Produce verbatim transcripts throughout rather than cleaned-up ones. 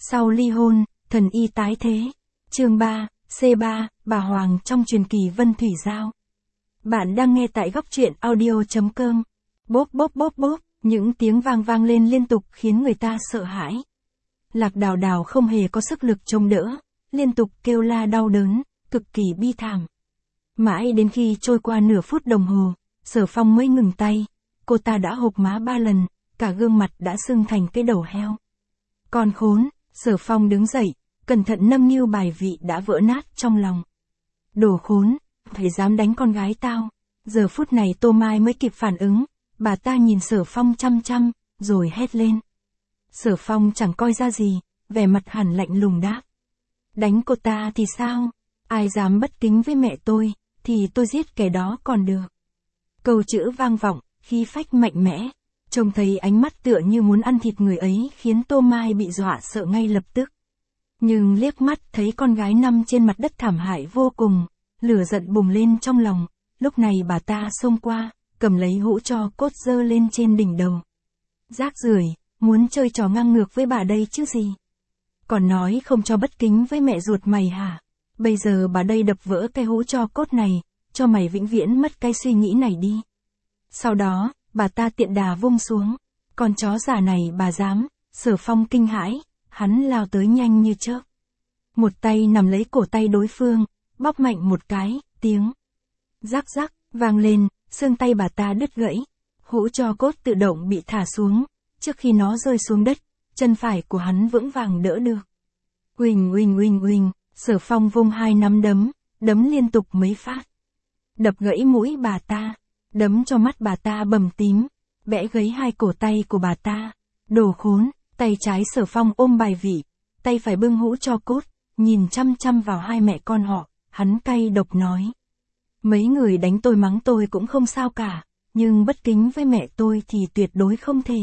Sau ly hôn, thần y tái thế. Chương ba, C ba, bà Hoàng trong truyền kỳ Vân Thủy Giao. Bạn đang nghe tại góc truyện audio.com. Bốp bốp bốp bốp, những tiếng vang vang lên liên tục khiến người ta sợ hãi. Lạc Đào Đào không hề có sức lực chống đỡ, liên tục kêu la đau đớn, cực kỳ bi thảm. Mãi đến khi trôi qua nửa phút đồng hồ, Sở Phong mới ngừng tay, cô ta đã hộc má ba lần, cả gương mặt đã sưng thành cái đầu heo. Con khốn, Sở Phong đứng dậy, cẩn thận nâng niu bài vị đã vỡ nát trong lòng. Đồ khốn, phải dám đánh con gái tao. Giờ phút này Tô Mai mới kịp phản ứng, bà ta nhìn Sở Phong chăm chăm, rồi hét lên. Sở Phong chẳng coi ra gì, vẻ mặt hẳn lạnh lùng đáp. Đánh cô ta thì sao? Ai dám bất kính với mẹ tôi, thì tôi giết kẻ đó còn được. Câu chữ vang vọng, khí phách mạnh mẽ, trông thấy ánh mắt tựa như muốn ăn thịt người ấy khiến Tô Mai bị dọa sợ ngay lập tức. Nhưng liếc mắt thấy con gái nằm trên mặt đất thảm hại vô cùng, lửa giận bùng lên trong lòng, lúc này bà ta xông qua, cầm lấy hũ tro cốt giơ lên trên đỉnh đầu. Rác rưởi, muốn chơi trò ngang ngược với bà đây chứ gì? Còn nói không cho bất kính với mẹ ruột mày hả? Bây giờ bà đây đập vỡ cái hũ tro cốt này, cho mày vĩnh viễn mất cái suy nghĩ này đi. Sau đó, bà ta tiện đà vung xuống. Con chó già này bà dám. Sở Phong kinh hãi, hắn lao tới nhanh như chớp. Một tay nắm lấy cổ tay đối phương, bóp mạnh một cái, tiếng rắc rắc vang lên, xương tay bà ta đứt gãy. Hũ tro cốt tự động bị thả xuống, trước khi nó rơi xuống đất, chân phải của hắn vững vàng đỡ được. Uỳnh uỳnh uỳnh uỳnh, Sở Phong vung hai nắm đấm, đấm liên tục mấy phát. Đập gãy mũi bà ta, đấm cho mắt bà ta bầm tím, bẽ gãy hai cổ tay của bà ta. Đồ khốn, tay trái Sở Phong ôm bài vị, tay phải bưng hũ tro cốt, nhìn chăm chăm vào hai mẹ con họ, hắn cay độc nói. Mấy người đánh tôi mắng tôi cũng không sao cả, nhưng bất kính với mẹ tôi thì tuyệt đối không thể.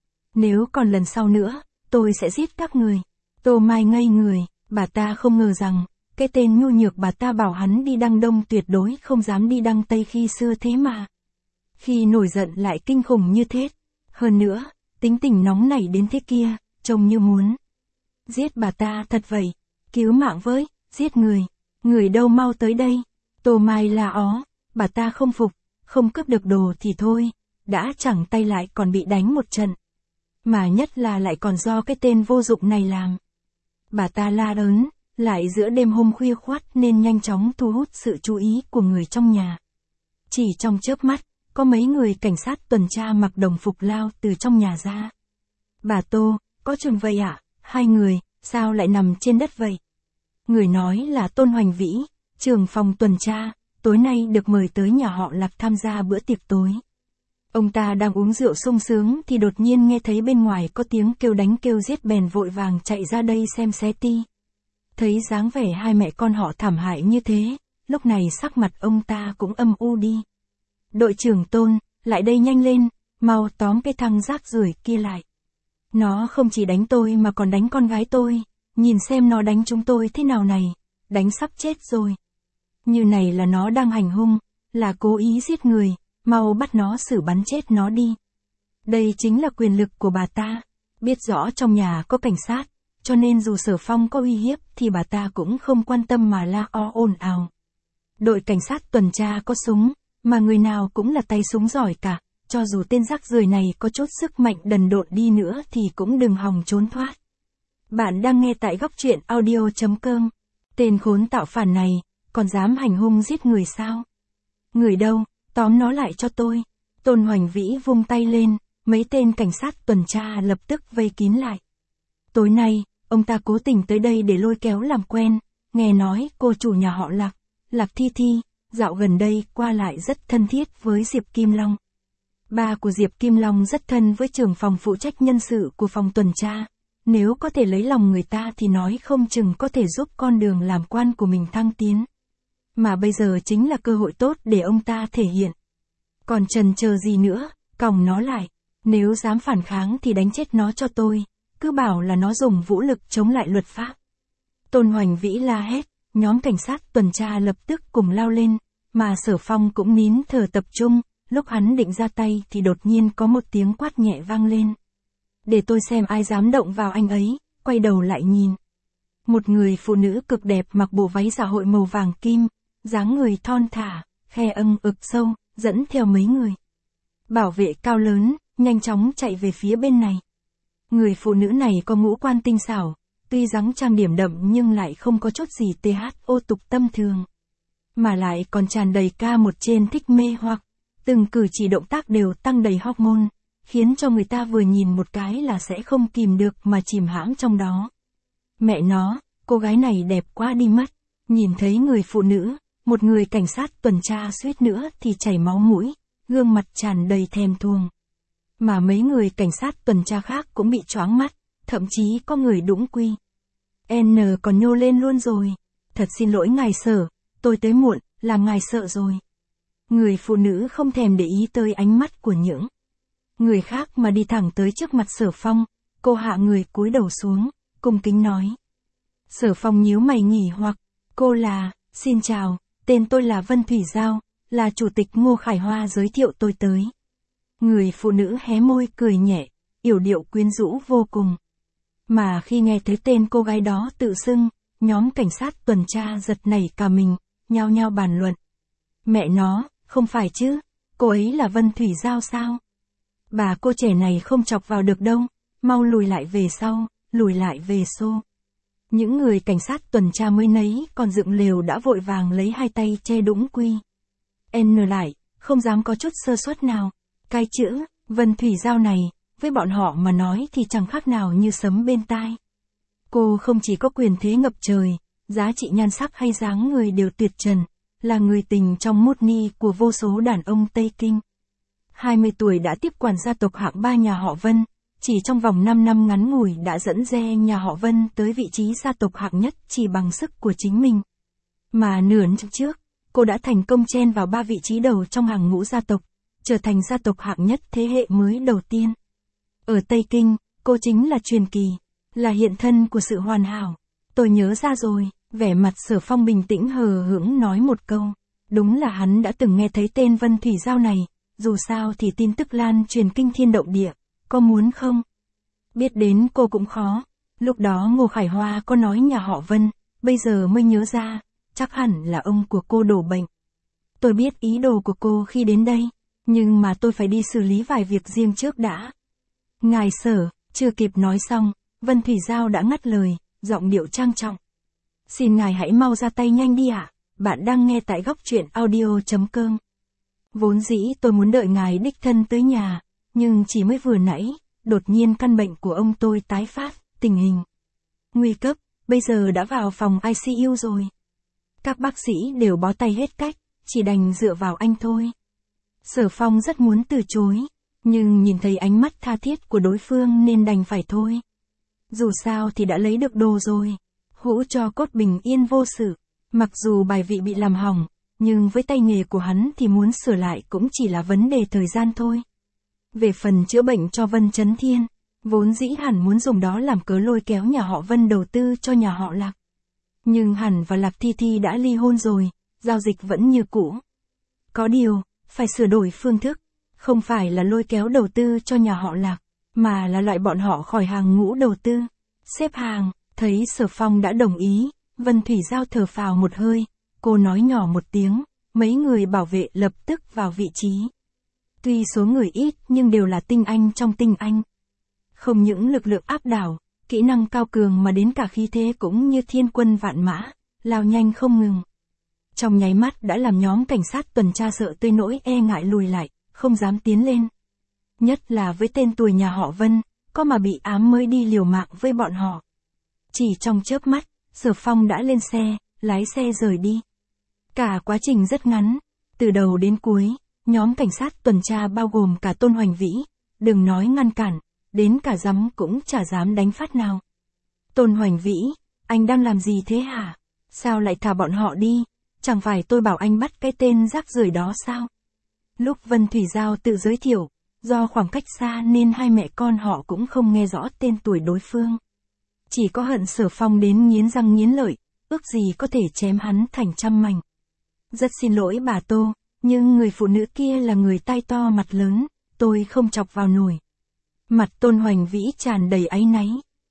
Nếu còn lần sau nữa, tôi sẽ giết các người. Tô Mai ngây người, bà ta không ngờ rằng, cái tên nhu nhược bà ta bảo hắn đi Đăng Đông tuyệt đối không dám đi Đăng Tây khi xưa thế mà. Khi nổi giận lại kinh khủng như thế. Hơn nữa, tính tình nóng nảy đến thế kia, trông như muốn giết bà ta thật vậy. Cứu mạng với, giết người. Người đâu mau tới đây. Tô Mai la ó, bà ta không phục, không cướp được đồ thì thôi, đã chẳng tay lại còn bị đánh một trận. Mà nhất là lại còn do cái tên vô dụng này làm. Bà ta la ớn, lại giữa đêm hôm khuya khoắt nên nhanh chóng thu hút sự chú ý của người trong nhà. Chỉ trong chớp mắt, có mấy người cảnh sát tuần tra mặc đồng phục lao từ trong nhà ra. Bà Tô, có chuyện vậy ạ? À? Hai người, sao lại nằm trên đất vậy? Người nói là Tôn Hoành Vĩ, trưởng phòng tuần tra, tối nay được mời tới nhà họ Lạc tham gia bữa tiệc tối. Ông ta đang uống rượu sung sướng thì đột nhiên nghe thấy bên ngoài có tiếng kêu đánh kêu giết bèn vội vàng chạy ra đây xem xé ti. Thấy dáng vẻ hai mẹ con họ thảm hại như thế, lúc này sắc mặt ông ta cũng âm u đi. Đội trưởng Tôn, lại đây nhanh lên, mau tóm cái thằng rác rưởi kia lại. Nó không chỉ đánh tôi mà còn đánh con gái tôi, nhìn xem nó đánh chúng tôi thế nào này, đánh sắp chết rồi. Như này là nó đang hành hung, là cố ý giết người, mau bắt nó xử bắn chết nó đi. Đây chính là quyền lực của bà ta, biết rõ trong nhà có cảnh sát, cho nên dù Sở Phong có uy hiếp thì bà ta cũng không quan tâm mà la o ồn ào. Đội cảnh sát tuần tra có súng, mà người nào cũng là tay súng giỏi cả, cho dù tên rác rưởi này có chút sức mạnh đần độn đi nữa thì cũng đừng hòng trốn thoát. Bạn đang nghe tại góc truyện audio.com. Tên khốn tạo phản này, còn dám hành hung giết người sao? Người đâu, tóm nó lại cho tôi. Tôn Hoành Vĩ vung tay lên, mấy tên cảnh sát tuần tra lập tức vây kín lại. Tối nay, ông ta cố tình tới đây để lôi kéo làm quen, nghe nói cô chủ nhà họ Lạc, Lạc Thi Thi, dạo gần đây qua lại rất thân thiết với Diệp Kim Long. Ba của Diệp Kim Long rất thân với trưởng phòng phụ trách nhân sự của phòng tuần tra. Nếu có thể lấy lòng người ta thì nói không chừng có thể giúp con đường làm quan của mình thăng tiến. Mà bây giờ chính là cơ hội tốt để ông ta thể hiện. Còn chần chờ gì nữa, còng nó lại. Nếu dám phản kháng thì đánh chết nó cho tôi. Cứ bảo là nó dùng vũ lực chống lại luật pháp. Tôn Hoành Vĩ la hét, nhóm cảnh sát tuần tra lập tức cùng lao lên. Mà Sở Phong cũng nín thở tập trung. Lúc hắn định ra tay thì đột nhiên có một tiếng quát nhẹ vang lên. Để tôi xem ai dám động vào anh ấy. quay đầu lại nhìn. Một người phụ nữ cực đẹp mặc bộ váy dạ hội màu vàng kim, dáng người thon thả, khe âng ực sâu, dẫn theo mấy người bảo vệ cao lớn, nhanh chóng chạy về phía bên này. Người phụ nữ này có ngũ quan tinh xảo, tuy dáng trang điểm đậm nhưng lại không có chút gì thô tục tâm thường. Mà lại còn tràn đầy ca một trên thích mê hoặc, từng cử chỉ động tác đều tăng đầy hormone, khiến cho người ta vừa nhìn một cái là sẽ không kìm được mà chìm hãm trong đó. Mẹ nó, cô gái này đẹp quá đi mất. Nhìn thấy người phụ nữ, một người cảnh sát tuần tra suýt nữa thì chảy máu mũi, gương mặt tràn đầy thèm thuồng. Mà mấy người cảnh sát tuần tra khác cũng bị choáng mắt, thậm chí có người đũng quy. N còn nhô lên luôn rồi. Thật xin lỗi ngài Sở, tôi tới muộn, làm ngài sợ rồi. Người phụ nữ không thèm để ý tới ánh mắt của những người khác mà đi thẳng tới trước mặt Sở Phong, cô hạ người cúi đầu xuống, cung kính nói. Sở Phong nhíu mày nghỉ hoặc, cô là, xin chào, tên tôi là Vân Thủy Giao, là chủ tịch Ngô Khải Hoa giới thiệu tôi tới. Người phụ nữ hé môi cười nhẹ, yểu điệu quyến rũ vô cùng. Mà khi nghe thấy tên cô gái đó tự xưng, nhóm cảnh sát tuần tra giật nảy cả mình, nhao nhao bàn luận. Mẹ nó, không phải chứ, cô ấy là Vân Thủy Giao sao? Bà cô trẻ này không chọc vào được đâu, mau lùi lại về sau, lùi lại về xô. Những người cảnh sát tuần tra mới nấy còn dựng lều đã vội vàng lấy hai tay che đũng quy. N lại, không dám có chút sơ suất nào. Cái chữ, Vân Thủy Giao này, với bọn họ mà nói thì chẳng khác nào như sấm bên tai. Cô không chỉ có quyền thế ngập trời, giá trị nhan sắc hay dáng người đều tuyệt trần, là người tình trong mốt ni của vô số đàn ông Tây Kinh. hai mươi tuổi đã tiếp quản gia tộc hạng ba nhà họ Vân, chỉ trong vòng năm năm ngắn ngủi đã dẫn dê nhà họ Vân tới vị trí gia tộc hạng nhất chỉ bằng sức của chính mình. Mà nửa năm trước, cô đã thành công chen vào ba vị trí đầu trong hàng ngũ gia tộc, trở thành gia tộc hạng nhất thế hệ mới đầu tiên. Ở Tây Kinh, cô chính là truyền kỳ, là hiện thân của sự hoàn hảo. Tôi nhớ ra rồi, vẻ mặt Sở Phong bình tĩnh hờ hững nói một câu. Đúng là hắn đã từng nghe thấy tên Vân Thủy Giao này, dù sao thì tin tức lan truyền kinh thiên động địa, có muốn không? Biết đến cô cũng khó. Lúc đó Ngô Khải Hoa có nói nhà họ Vân, bây giờ mới nhớ ra, chắc hẳn là ông của cô đổ bệnh. Tôi biết ý đồ của cô khi đến đây, nhưng mà tôi phải đi xử lý vài việc riêng trước đã. Ngài Sở, chưa kịp nói xong, Vân Thủy Giao đã ngắt lời, giọng điệu trang trọng. Xin ngài hãy mau ra tay nhanh đi ạ, à? Bạn đang nghe tại góc truyện audio chấm com. Vốn dĩ tôi muốn đợi ngài đích thân tới nhà, nhưng chỉ mới vừa nãy, đột nhiên căn bệnh của ông tôi tái phát, tình hình nguy cấp, bây giờ đã vào phòng I C U rồi. Các bác sĩ đều bó tay hết cách, chỉ đành dựa vào anh thôi. Sở Phong rất muốn từ chối, nhưng nhìn thấy ánh mắt tha thiết của đối phương nên đành phải thôi. Dù sao thì đã lấy được đồ rồi, hũ cho cốt bình yên vô sự. Mặc dù bài vị bị làm hỏng, nhưng với tay nghề của hắn thì muốn sửa lại cũng chỉ là vấn đề thời gian thôi. Về phần chữa bệnh cho Vân Chấn Thiên, vốn dĩ hẳn muốn dùng đó làm cớ lôi kéo nhà họ Vân đầu tư cho nhà họ Lạc. Nhưng Hẳn và Lạc Thi Thi đã ly hôn rồi, giao dịch vẫn như cũ. Có điều, phải sửa đổi phương thức, không phải là lôi kéo đầu tư cho nhà họ Lạc, mà là loại bọn họ khỏi hàng ngũ đầu tư. Xếp hàng, thấy Sở Phong đã đồng ý, Vân Thủy Giao thở phào một hơi, cô nói nhỏ một tiếng, mấy người bảo vệ lập tức vào vị trí. Tuy số người ít nhưng đều là tinh anh trong tinh anh. Không những lực lượng áp đảo, kỹ năng cao cường mà đến cả khí thế cũng như thiên quân vạn mã, lao nhanh không ngừng. Trong nháy mắt đã làm nhóm cảnh sát tuần tra sợ tới nỗi e ngại lùi lại, không dám tiến lên. Nhất là với tên tuổi nhà họ Vân, có mà bị ám mới đi liều mạng với bọn họ. Chỉ trong chớp mắt, Sở Phong đã lên xe, lái xe rời đi. Cả quá trình rất ngắn, từ đầu đến cuối, nhóm cảnh sát tuần tra bao gồm cả Tôn Hoành Vĩ, đừng nói ngăn cản, đến cả giấm cũng chả dám đánh phát nào. Tôn Hoành Vĩ, anh đang làm gì thế hả? Sao lại thả bọn họ đi? Chẳng phải tôi bảo anh bắt cái tên rác rưởi đó sao? Lúc Vân Thủy Giao tự giới thiệu, do khoảng cách xa nên hai mẹ con họ cũng không nghe rõ tên tuổi đối phương. Chỉ có hận Sở Phong đến nghiến răng nghiến lợi, ước gì có thể chém hắn thành trăm mảnh. Rất xin lỗi bà Tô, nhưng người phụ nữ kia là người tai to mặt lớn, tôi không chọc vào nổi. Mặt Tôn Hoành Vĩ tràn đầy áy náy,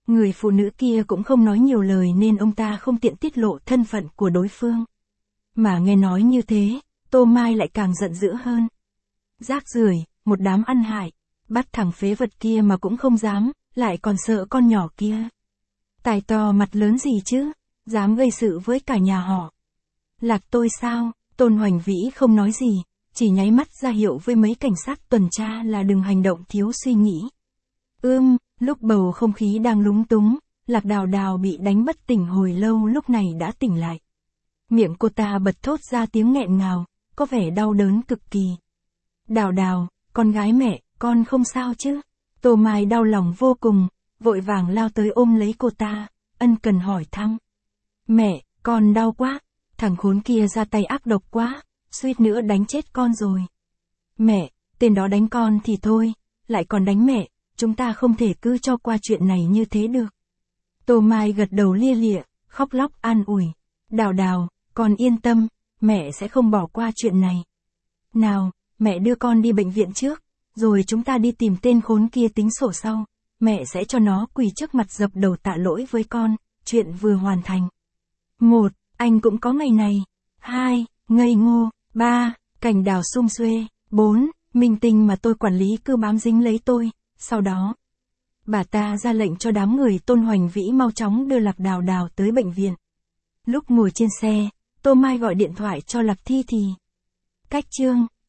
Người phụ nữ kia cũng không nói nhiều lời nên ông ta không tiện tiết lộ thân phận của đối phương. Mà nghe nói như thế, Tô Mai lại càng giận dữ hơn. Rác rưởi, một đám ăn hại, bắt thằng phế vật kia mà cũng không dám, lại còn sợ con nhỏ kia. Tài to mặt lớn gì chứ, dám gây sự với cả nhà họ. Lạc tôi sao? Tôn Hoành Vĩ không nói gì, chỉ nháy mắt ra hiệu với mấy cảnh sát tuần tra là đừng hành động thiếu suy nghĩ. Ưm, lúc bầu không khí đang lúng túng, Lạc Đào Đào bị đánh bất tỉnh hồi lâu lúc này đã tỉnh lại. Miệng cô ta bật thốt ra tiếng nghẹn ngào, có vẻ đau đớn cực kỳ. Đào Đào, con gái mẹ, con không sao chứ? Tô Mai đau lòng vô cùng, vội vàng lao tới ôm lấy cô ta, ân cần hỏi thăm. Mẹ, con đau quá, thằng khốn kia ra tay ác độc quá, suýt nữa đánh chết con rồi. Mẹ, tên đó đánh con thì thôi, lại còn đánh mẹ, chúng ta không thể cứ cho qua chuyện này như thế được. Tô Mai gật đầu lia lịa, khóc lóc an ủi. Đào Đào, con yên tâm, mẹ sẽ không bỏ qua chuyện này. Nào, mẹ đưa con đi bệnh viện trước, rồi chúng ta đi tìm tên khốn kia tính sổ sau. Mẹ sẽ cho nó quỳ trước mặt dập đầu tạ lỗi với con, chuyện vừa hoàn thành. Một, anh cũng có ngày này. Hai, ngây ngô. Ba, cảnh đào sum xuê. Bốn, minh tinh mà tôi quản lý cứ bám dính lấy tôi. Sau đó, bà ta ra lệnh cho đám người Tôn Hoành Vĩ mau chóng đưa Lạc Đào Đào tới bệnh viện. Lúc ngồi trên xe, Tô Mai gọi điện thoại cho Lạc Thi thì. Cách chương.